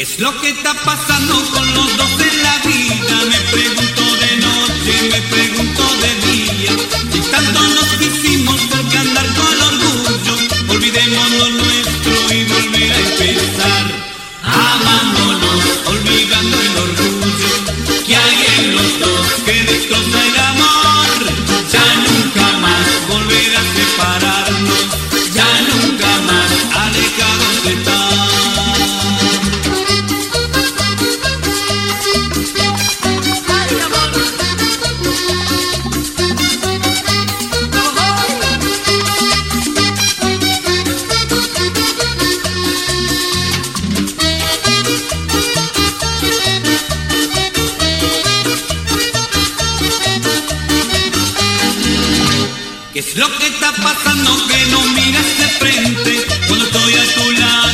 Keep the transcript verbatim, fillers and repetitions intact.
es lo que está pasando con los dos en la vida? Me pregunto de noche y me pregunto de día. Si tanto nos quisimos, ¿por qué andar con orgullo? Olvidemos lo nuestro y volver a empezar, amándonos, olvidando el orgullo que hay en los dos que destroza el amor. Ya nunca más volver a separarnos, ya nunca más alejados de estar. ¿Qué es lo que está pasando que no miras de frente cuando estoy a tu lado?